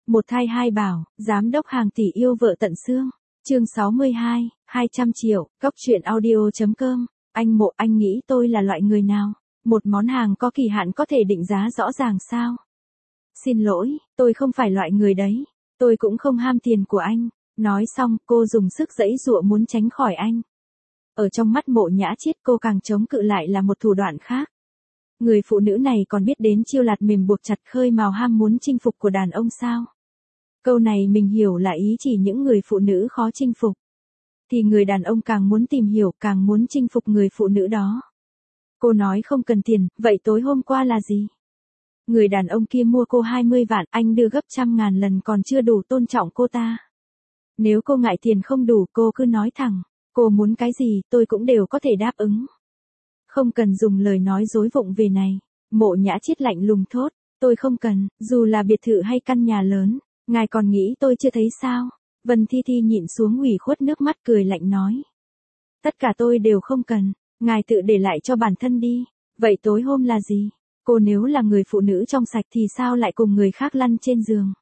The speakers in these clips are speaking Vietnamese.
Một thai hai bảo, giám đốc hàng tỷ yêu vợ tận xương. Chương 62, 200 triệu, Cốc truyện audio.com. Anh Mộ, anh nghĩ tôi là loại người nào? Một món hàng có kỳ hạn có thể định giá rõ ràng sao? Xin lỗi, tôi không phải loại người đấy. Tôi cũng không ham tiền của anh. Nói xong, cô dùng sức giãy giụa muốn tránh khỏi anh. Ở trong mắt Mộ Nhã Chiết, cô càng chống cự lại là một thủ đoạn khác. Người phụ nữ này còn biết đến chiêu lạt mềm buộc chặt khơi mào ham muốn chinh phục của đàn ông sao? Câu này mình hiểu là ý chỉ những người phụ nữ khó chinh phục. Thì người đàn ông càng muốn tìm hiểu, càng muốn chinh phục người phụ nữ đó. Cô nói không cần tiền, vậy tối hôm qua là gì? Người đàn ông kia mua cô 20 vạn, anh đưa gấp 100.000 lần còn chưa đủ tôn trọng cô ta. Nếu cô ngại tiền không đủ, cô cứ nói thẳng. Cô muốn cái gì, tôi cũng đều có thể đáp ứng. Không cần dùng lời nói dối vụng về này. Mộ Nhã Chiết lạnh lùng thốt. Tôi không cần, dù là biệt thự hay căn nhà lớn. Ngài còn nghĩ tôi chưa thấy sao? Vân Thi Thi nhịn xuống ủy khuất nước mắt cười lạnh nói. Tất cả tôi đều không cần, ngài tự để lại cho bản thân đi. Vậy tối hôm là gì? Cô nếu là người phụ nữ trong sạch thì sao lại cùng người khác lăn trên giường?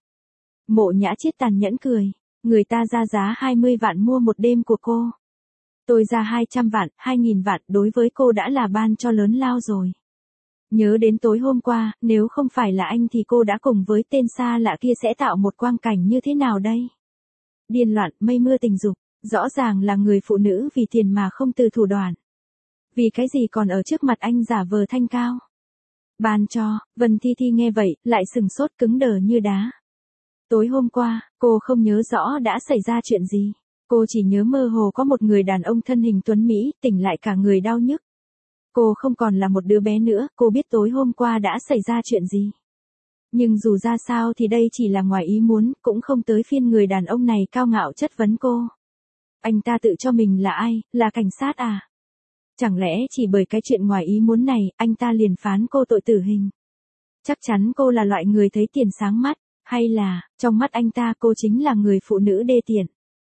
Mộ Nhã Chiết tàn nhẫn cười. Người ta ra giá 20 vạn mua một đêm của cô. Tôi ra 200 vạn, 2.000 vạn đối với cô đã là ban cho lớn lao rồi. Nhớ đến tối hôm qua, nếu không phải là anh thì cô đã cùng với tên xa lạ kia sẽ tạo một quang cảnh như thế nào đây? Điên loạn, mây mưa tình dục, rõ ràng là người phụ nữ vì tiền mà không từ thủ đoạn. Vì cái gì còn ở trước mặt anh giả vờ thanh cao? Ban cho, Vân Thi Thi nghe vậy, lại sừng sốt cứng đờ như đá. Tối hôm qua, cô không nhớ rõ đã xảy ra chuyện gì. Cô chỉ nhớ mơ hồ có một người đàn ông thân hình tuấn Mỹ, tỉnh lại cả người đau nhức. Cô không còn là một đứa bé nữa, cô biết tối hôm qua đã xảy ra chuyện gì. Nhưng dù ra sao thì đây chỉ là ngoài ý muốn, cũng không tới phiên người đàn ông này cao ngạo chất vấn cô. Anh ta tự cho mình là ai, là cảnh sát à? Chẳng lẽ chỉ bởi cái chuyện ngoài ý muốn này, anh ta liền phán cô tội tử hình? Chắc chắn cô là loại người thấy tiền sáng mắt, hay là, trong mắt anh ta cô chính là người phụ nữ đê tiện?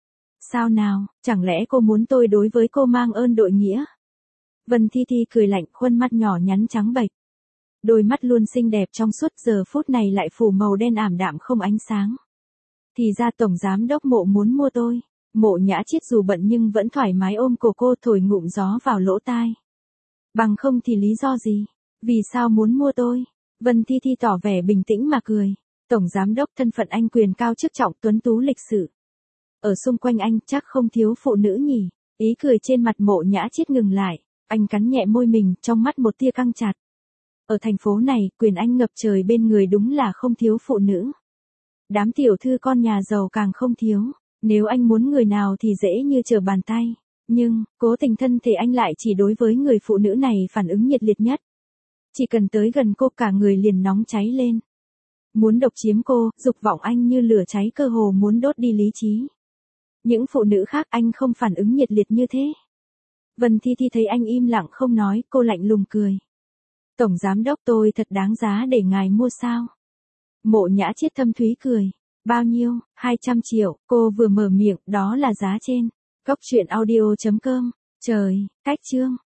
Sao nào, chẳng lẽ cô muốn tôi đối với cô mang ơn đội nghĩa? Vân Thi Thi cười lạnh, khuôn mặt nhỏ nhắn trắng bệch. Đôi mắt luôn xinh đẹp trong suốt giờ phút này lại phủ màu đen ảm đạm không ánh sáng. Thì ra tổng giám đốc Mộ muốn mua tôi. Mộ Nhã Chiết dù bận nhưng vẫn thoải mái ôm cổ cô thổi ngụm gió vào lỗ tai. Bằng không thì lý do gì? Vì sao muốn mua tôi? Vân Thi Thi tỏ vẻ bình tĩnh mà cười. Tổng giám đốc thân phận anh quyền cao chức trọng tuấn tú lịch sự. Ở xung quanh anh chắc không thiếu phụ nữ nhỉ? Ý cười trên mặt Mộ Nhã Chiết ngừng lại. Anh cắn nhẹ môi mình, trong mắt một tia căng chặt. Ở thành phố này, quyền anh ngập trời bên người đúng là không thiếu phụ nữ. Đám tiểu thư con nhà giàu càng không thiếu. Nếu anh muốn người nào thì dễ như trở bàn tay. Nhưng, cố tình thân thể anh lại chỉ đối với người phụ nữ này phản ứng nhiệt liệt nhất. Chỉ cần tới gần cô cả người liền nóng cháy lên. Muốn độc chiếm cô, dục vọng anh như lửa cháy cơ hồ muốn đốt đi lý trí. Những phụ nữ khác anh không phản ứng nhiệt liệt như thế. Vân Thi Thi thấy anh im lặng không nói, cô lạnh lùng cười. Tổng giám đốc tôi thật đáng giá để ngài mua sao? Mộ Nhã Chiết thâm thúy cười. Bao nhiêu? 200 triệu, cô vừa mở miệng, đó là giá trên. Cốc truyện audio.com. Trời, cách chương.